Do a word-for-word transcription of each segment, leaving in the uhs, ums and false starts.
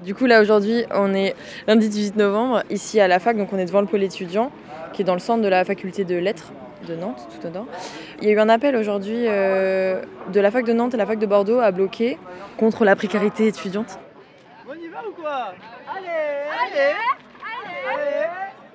Du coup, là, aujourd'hui, on est lundi dix-huit novembre, ici à la fac, donc on est devant le pôle étudiant, qui est dans le centre de la faculté de lettres de Nantes, tout au nord. Il y a eu un appel aujourd'hui euh, de la fac de Nantes et la fac de Bordeaux à bloquer contre la précarité étudiante. On y va ou quoi? Allez, allez, allez, allez.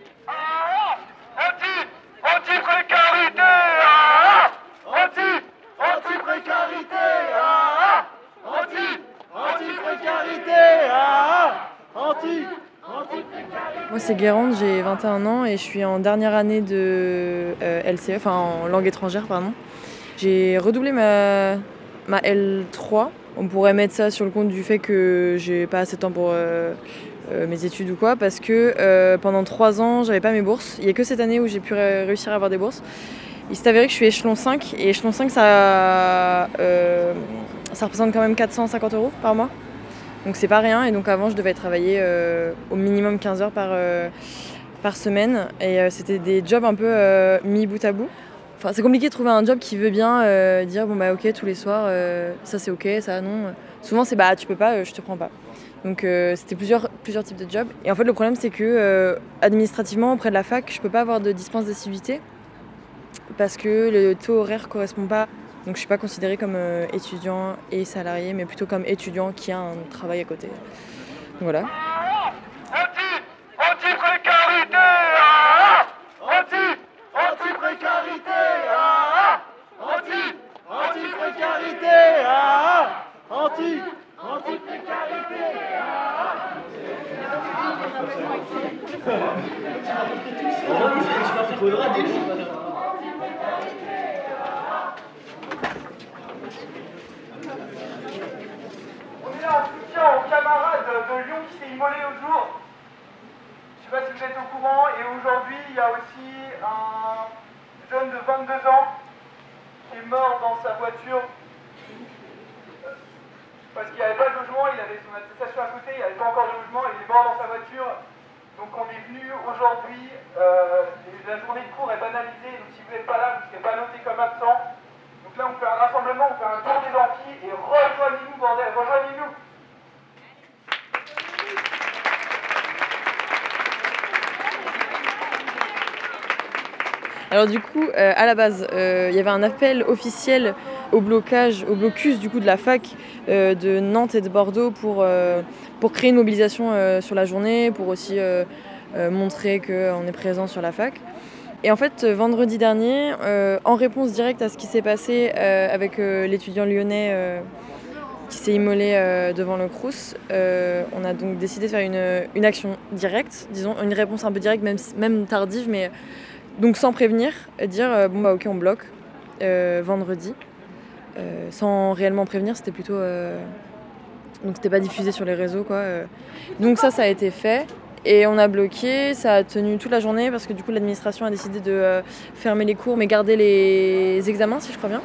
Anti, anti-précarité, ah, anti, Anti-précarité, ah, anti, anti-précarité, ah, anti, anti-précarité. Moi, c'est Guérande, j'ai vingt et un ans et je suis en dernière année de euh, L C E, enfin en langue étrangère, pardon. J'ai redoublé ma, ma L trois. On pourrait mettre ça sur le compte du fait que j'ai pas assez de temps pour euh, euh, mes études ou quoi, parce que euh, pendant trois ans, j'avais pas mes bourses. Il y a que cette année où j'ai pu ré- réussir à avoir des bourses. Il s'est avéré que je suis échelon cinq, et échelon cinq, ça, euh, ça représente quand même quatre cent cinquante euros par mois. Donc c'est pas rien, et donc avant, je devais travailler euh, au minimum quinze heures par, euh, par semaine, et euh, c'était des jobs un peu euh, mis bout à bout. Enfin, c'est compliqué de trouver un job qui veut bien euh, dire bon bah ok tous les soirs euh, ça c'est ok, ça non. Souvent c'est bah tu peux pas, euh, je te prends pas. Donc euh, c'était plusieurs, plusieurs types de jobs. Et en fait le problème c'est que euh, administrativement auprès de la fac je peux pas avoir de dispense d'assiduité parce que le taux horaire correspond pas. Donc je suis pas considérée comme euh, étudiant et salarié, mais plutôt comme étudiant qui a un travail à côté. Donc voilà. anti, anti-précarité, ah, anti, Anti-précarité, ah, anti, anti-précarité, ah, anti, anti-précarité, ah. On est là en soutien aux camarades de Lyon qui s'est immolé l'autre jour. Je sais pas si vous êtes au courant, et aujourd'hui il y a aussi un jeune de vingt-deux ans qui est mort dans sa voiture euh, parce qu'il n'y avait pas de logement, il avait son attestation à côté, il n'y avait pas encore de logement, il est mort dans sa voiture. Donc on est venu aujourd'hui, euh, la journée de cours est banalisée, donc si vous n'êtes pas là, vous ne serez pas noté comme absent. Donc là on fait un rassemblement, on fait un tour des amphis, et rejoignez-nous bordel, rejoignez-nous. Alors du coup, euh, à la base, euh, il y avait un appel officiel au blocage, au blocus du coup de la fac euh, de Nantes et de Bordeaux pour, euh, pour créer une mobilisation euh, sur la journée, pour aussi euh, euh, montrer qu'on est présent sur la fac. Et en fait, vendredi dernier, euh, en réponse directe à ce qui s'est passé euh, avec euh, l'étudiant lyonnais euh, qui s'est immolé euh, devant le Crous, euh, on a donc décidé de faire une, une action directe, disons, une réponse un peu directe, même, même tardive, mais donc sans prévenir, dire euh, bon bah ok on bloque euh, vendredi, euh, sans réellement prévenir, c'était plutôt euh, donc c'était pas diffusé sur les réseaux quoi. Euh. Donc ça ça a été fait et on a bloqué, ça a tenu toute la journée parce que du coup l'administration a décidé de euh, fermer les cours mais garder les examens si je crois bien.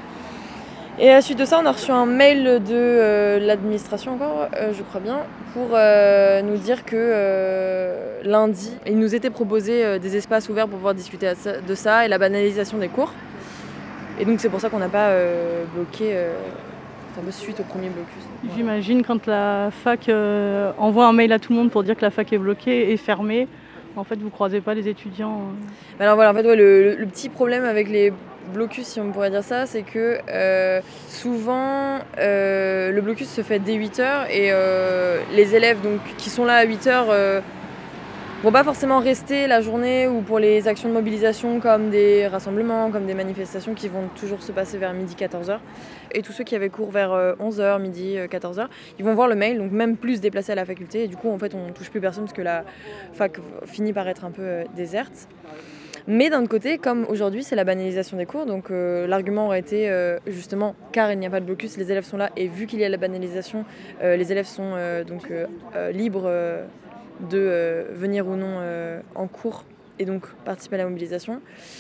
Et à la suite de ça, on a reçu un mail de euh, l'administration encore, euh, je crois bien, pour euh, nous dire que euh, lundi, il nous était proposé euh, des espaces ouverts pour pouvoir discuter de ça et la banalisation des cours. Et donc c'est pour ça qu'on n'a pas euh, bloqué, euh, enfin, suite au premier blocus. Voilà. J'imagine quand la fac euh, envoie un mail à tout le monde pour dire que la fac est bloquée et fermée, en fait vous croisez pas les étudiants. Euh... Alors voilà, en fait ouais, le, le, le petit problème avec les blocus, si on pourrait dire ça, c'est que euh, souvent euh, le blocus se fait dès huit heures et euh, les élèves donc, qui sont là à huit heures euh, vont pas forcément rester la journée ou pour les actions de mobilisation comme des rassemblements, comme des manifestations qui vont toujours se passer vers midi quatorze heures. Et tous ceux qui avaient cours vers onze heures, midi, quatorze heures, ils vont voir le mail, donc même plus déplacés à la faculté. Et du coup, en fait, on touche plus personne parce que la fac finit par être un peu euh, déserte. Mais d'un autre côté, comme aujourd'hui, c'est la banalisation des cours, donc euh, l'argument aurait été euh, justement, car il n'y a pas de blocus, les élèves sont là, et vu qu'il y a la banalisation, euh, les élèves sont euh, donc euh, euh, libres euh, de euh, venir ou non euh, en cours, et donc participer à la mobilisation.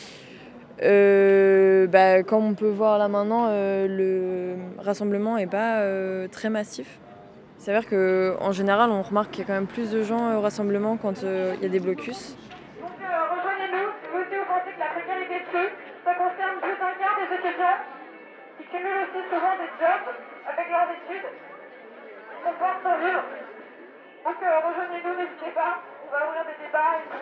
Euh, bah, comme on peut voir là maintenant, euh, le rassemblement n'est pas euh, très massif. Il s'avère qu'en général, on remarque qu'il y a quand même plus de gens au rassemblement quand il euh, y a des blocus. Ça concerne plus d'un quart des étudiants qui cumulent aussi souvent des jobs avec leurs études. On pense en vivre. Donc euh, rejoignez-nous, n'hésitez pas. On va ouvrir des débats. Et...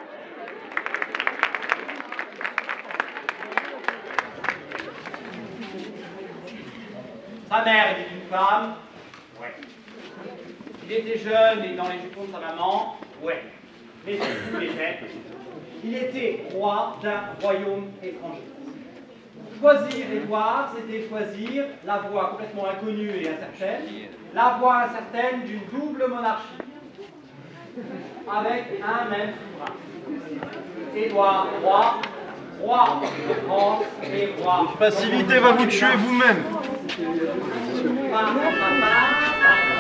Sa mère était une femme. Ouais. Il était jeune et dans les jupons de sa maman. Ouais. Mais c'est tout l'était. Il était roi d'un royaume étranger. Choisir Édouard, c'était choisir la voie complètement inconnue et incertaine, la voie incertaine d'une double monarchie, avec un même souverain. Édouard, roi, roi de France et roi. Passivité va vous tuer vous-même. Par- par- par- par-